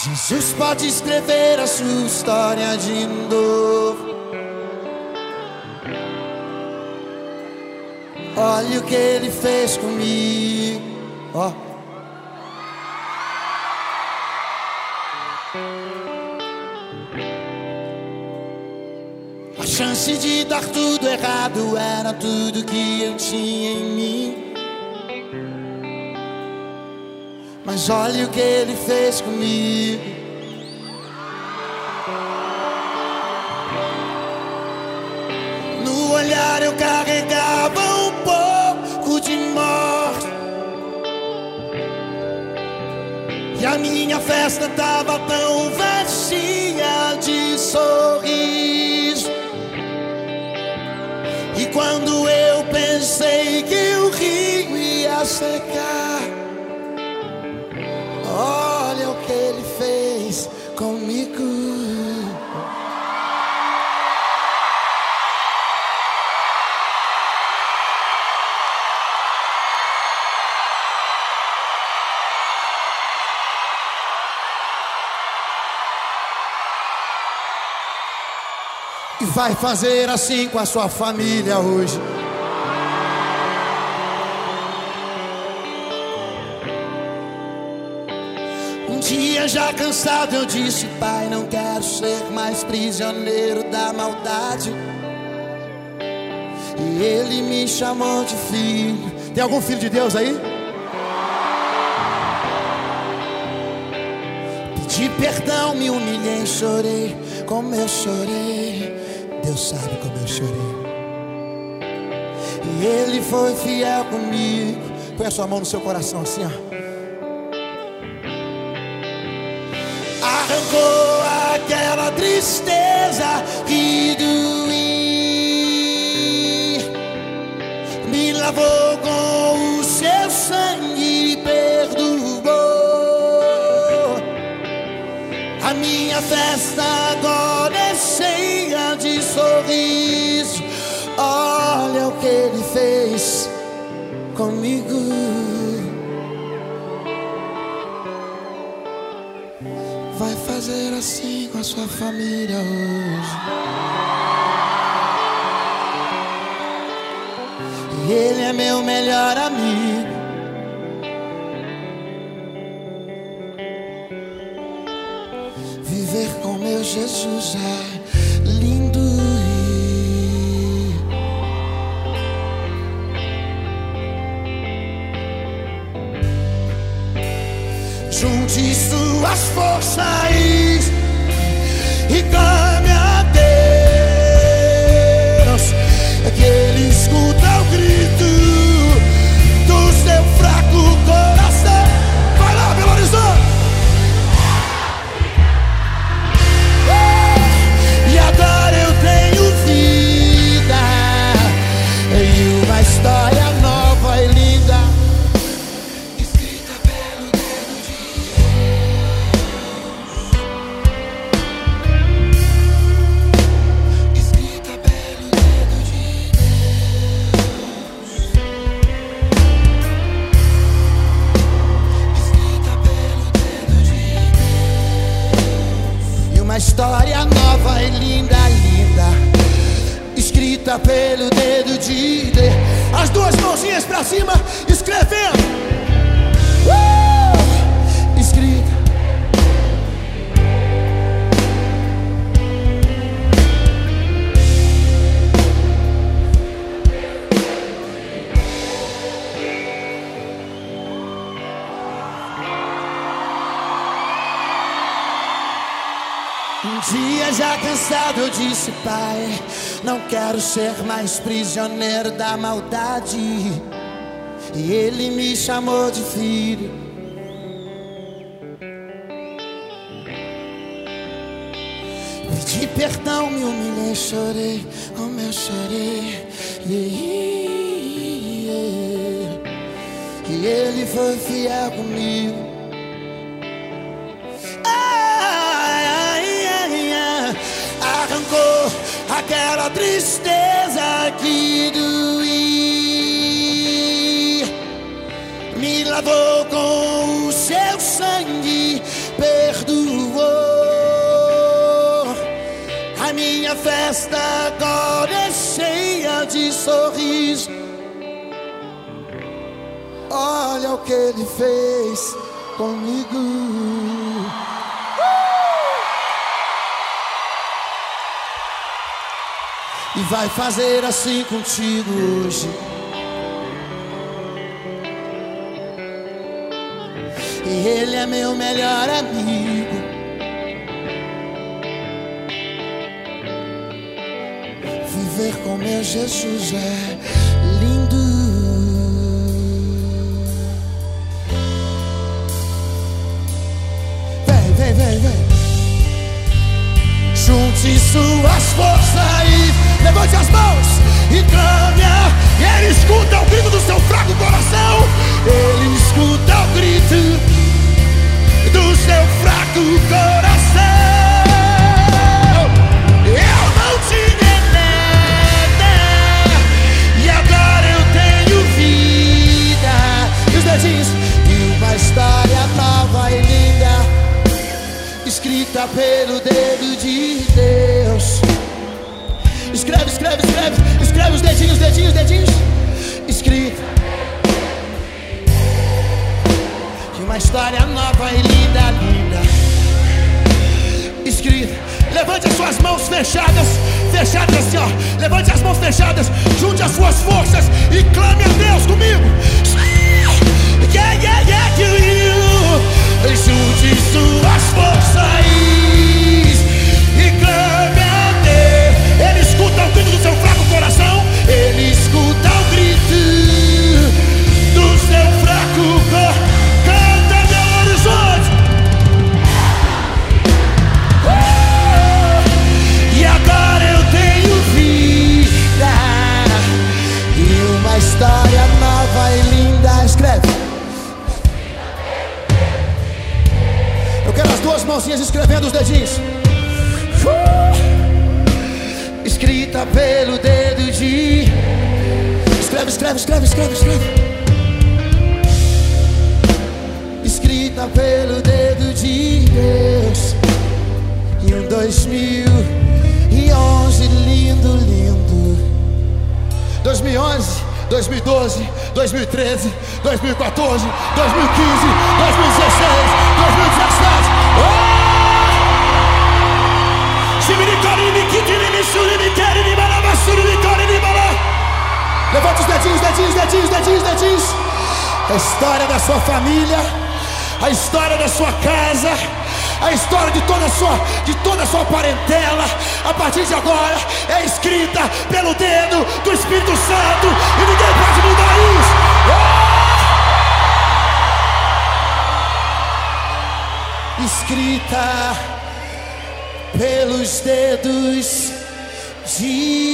Jesus pode escrever a sua história de novo. Olha o que ele fez comigo. Ó. A chance de dar tudo errado era tudo que eu tinha em mim. Mas olha o que ele fez comigo. No olhar eu carregava um pouco de morte, e a minha festa tava tão vazia de sorriso. E quando eu pensei que o rio ia secar, olha o que ele fez comigo. E vai fazer assim com a sua família hoje. Um dia já cansado eu disse: Pai, não quero ser mais prisioneiro da maldade. E ele me chamou de filho. Tem algum filho de Deus aí? Pedi perdão, me humilhei, chorei como eu chorei. Deus sabe como eu chorei. E ele foi fiel comigo. Põe a sua mão no seu coração assim, ó. Arrancou aquela tristeza que doía, me lavou com o seu sangue e perdoou. A minha festa agora é cheia de sorriso. Olha o que ele fez comigo. Vai fazer assim com a sua família hoje. E ele é meu melhor amigo. Viver com meu Jesus é lindo. Junte suas forças e clame a Deus, que Ele escuta o grito do seu fraco coração. Vai lá, Belo Horizonte! E agora eu tenho vida e uma história nova e linda, escrita pelo dedo de Deus. Escrita pelo dedo de Deus. Escrita pelo dedo de Deus. E uma história nova e linda, linda, escrita pelo dedo de Deus. As duas mãozinhas pra cima, escrevendo. Escrita. Um dia já cansado eu disse: Pai, não quero ser mais prisioneiro da maldade. E ele me chamou de filho. Pedi perdão, me humilhei, chorei como eu chorei. E ele foi fiel comigo. Arrancou aquela tristeza que doía, me lavou com o seu sangue, perdoou. minha festa agora é cheia de sorriso. Olha o que ele fez comigo. E vai fazer assim contigo hoje. E ele é meu melhor amigo. Viver com meu Jesus é lindo. Vem, vem, vem, vem. Junte suas forças e levante as mãos e clame. E ele escuta o grito do seu fraco coração. Ele escuta o grito do seu fraco coração. Eu não tinha nada e agora eu tenho vida. E os dedinhos. E uma história nova e linda, escrita pelo dedo de Deus. Escreve, escreve, escreve. Escreve os dedinhos, dedinhos, dedinhos. Escrita. E uma história nova e linda, linda, escrita. Levante as suas mãos fechadas. Fechadas assim, ó. Levante as mãos fechadas. Junte as suas forças e clame a Deus comigo. Yeah, yeah, yeah, to you. Junte suas forças e clame a Deus. Ele escuta o grito do seu fraco coração. Ele escuta o grito do seu fraco coração. Canta Belo Horizonte. E agora eu tenho vida e uma história nova e linda. Escreve. Eu quero as duas mãozinhas escrevendo os dedinhos. Escrita pelo dedo de. Escreve, escreve, escreve, escreve, escreve. Escrita pelo dedo de Deus. E um 2011 lindo, lindo. 2011, 2012, 2013, 2014, 2015, 2016, 2017. Oh! Levante os dedinhos, dedinhos, dedinhos, dedinhos, dedinhos. A história da sua família, a história da sua casa, a história de toda a sua parentela, a partir de agora é escrita pelo dedo do Espírito Santo e ninguém pode mudar isso. Oh! Escrita pelos dedos de